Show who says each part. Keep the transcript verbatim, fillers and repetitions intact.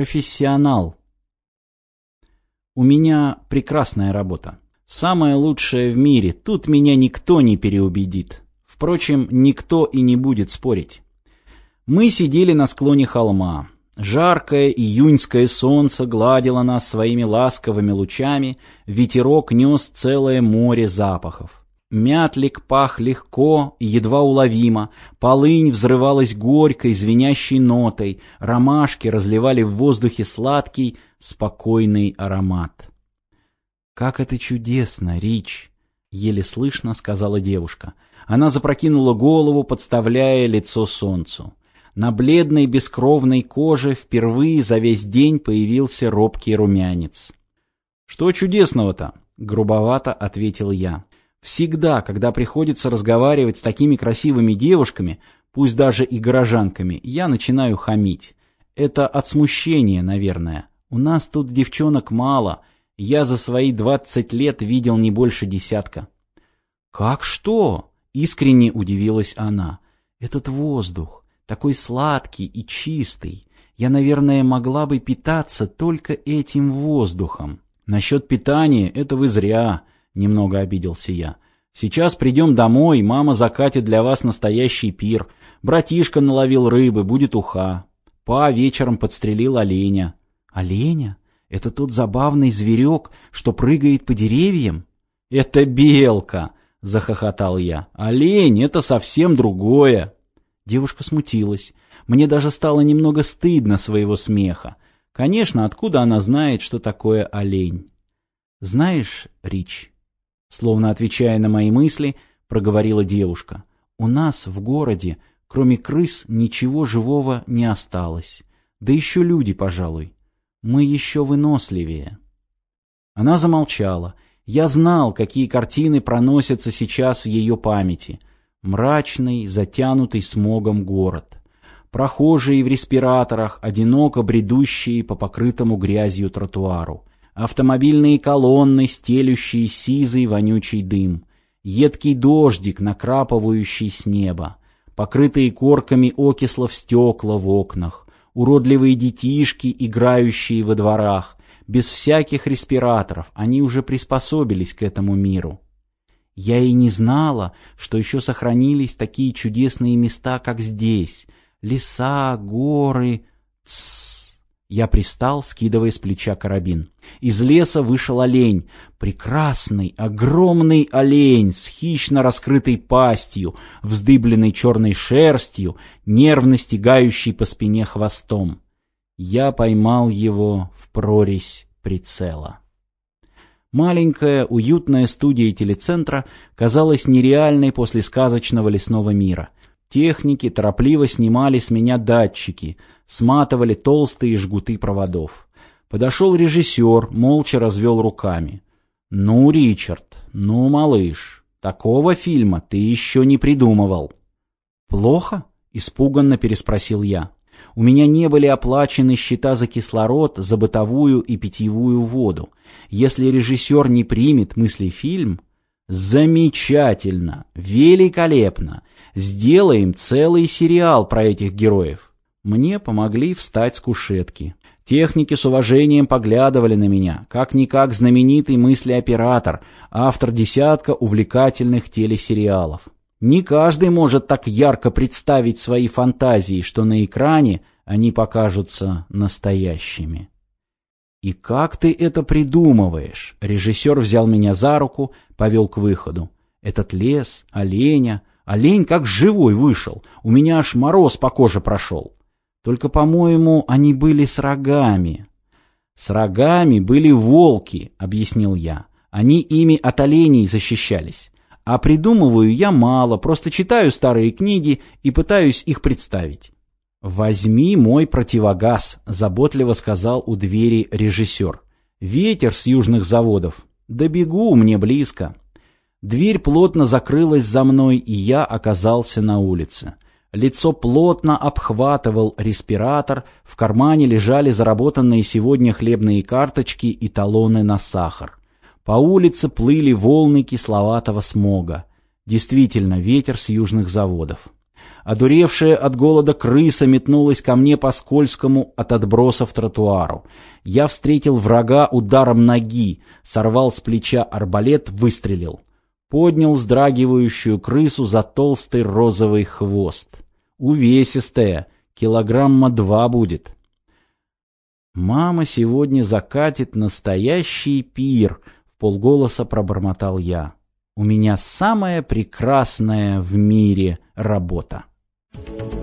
Speaker 1: профессионал. У меня прекрасная работа. Самая лучшая в мире. Тут меня никто не переубедит. Впрочем, никто и не будет спорить. Мы сидели на склоне холма. Жаркое июньское солнце гладило нас своими ласковыми лучами, ветерок нес целое море запахов. Мятлик пах легко и едва уловимо, полынь взрывалась горькой, звенящей нотой, ромашки разливали в воздухе сладкий, спокойный аромат. «Как это чудесно, Рич!» — еле слышно сказала девушка. Она запрокинула голову, подставляя лицо солнцу. На бледной бескровной коже впервые за весь день появился робкий румянец. «Что чудесного-то?» — грубовато ответил я. «Всегда, когда приходится разговаривать с такими красивыми девушками, пусть даже и горожанками, я начинаю хамить. Это от смущения, наверное. У нас тут девчонок мало, я за свои двадцать лет видел не больше десятка». «Как что?» — искренне удивилась она. «Этот воздух. Такой сладкий и чистый. Я, наверное, могла бы питаться только этим воздухом». «Насчет питания это вы зря», — немного обиделся я. «Сейчас придем домой, мама закатит для вас настоящий пир. Братишка наловил рыбы, будет уха. Па вечером подстрелил оленя». «Оленя? Это тот забавный зверек, что прыгает по деревьям?» «Это белка», — захохотал я. «Олень — это совсем другое». Девушка смутилась. Мне даже стало немного стыдно своего смеха. Конечно, откуда она знает, что такое олень? «Знаешь, Рич», — словно отвечая на мои мысли, проговорила девушка, «у нас в городе, кроме крыс, ничего живого не осталось. Да еще люди, пожалуй. Мы еще выносливее». Она замолчала. Я знал, какие картины проносятся сейчас в ее памяти. Мрачный, затянутый смогом город. Прохожие в респираторах, одиноко бредущие по покрытому грязью тротуару. Автомобильные колонны, стелющие сизый вонючий дым. Едкий дождик, накрапывающий с неба. Покрытые корками окислов стекла в окнах. Уродливые детишки, играющие во дворах. Без всяких респираторов, они уже приспособились к этому миру. Я и не знала, что еще сохранились такие чудесные места, как здесь. Леса, горы. Тссс. Я привстал, скидывая с плеча карабин. Из леса вышел олень. Прекрасный, огромный олень с хищно раскрытой пастью, вздыбленной черной шерстью, нервно стягающей по спине хвостом. Я поймал его в прорезь прицела. Маленькая, уютная студия телецентра казалась нереальной после сказочного лесного мира. Техники торопливо снимали с меня датчики, сматывали толстые жгуты проводов. Подошел режиссер, молча развел руками. «Ну, Ричард, ну, малыш, такого фильма ты еще не придумывал». «Плохо?» — испуганно переспросил я. У меня не были оплачены счета за кислород, за бытовую и питьевую воду. Если режиссер не примет мыслефильм, замечательно, великолепно, сделаем целый сериал про этих героев. Мне помогли встать с кушетки. Техники с уважением поглядывали на меня, как-никак знаменитый мыслеоператор, автор десятка увлекательных телесериалов. Не каждый может так ярко представить свои фантазии, что на экране они покажутся настоящими. «И как ты это придумываешь?» Режиссер взял меня за руку, повел к выходу. «Этот лес, оленя, олень как живой вышел, у меня аж мороз по коже прошел. Только, по-моему, они были с рогами». «С рогами были волки», — объяснил я. «Они ими от оленей защищались. А придумываю я мало, просто читаю старые книги и пытаюсь их представить». «Возьми мой противогаз», — заботливо сказал у двери режиссер. «Ветер с южных заводов. Да бегу, мне близко». Дверь плотно закрылась за мной, и я оказался на улице. Лицо плотно обхватывал респиратор, в кармане лежали заработанные сегодня хлебные карточки и талоны на сахар. По улице плыли волны кисловатого смога. Действительно, ветер с южных заводов. Одуревшая от голода крыса метнулась ко мне по скользкому от отбросов тротуару. Я встретил врага ударом ноги, сорвал с плеча арбалет, выстрелил. Поднял вздрагивающую крысу за толстый розовый хвост. Увесистая, килограмма два будет. «Мама сегодня закатит настоящий пир», — вполголоса пробормотал я. «У меня самая прекрасная в мире работа».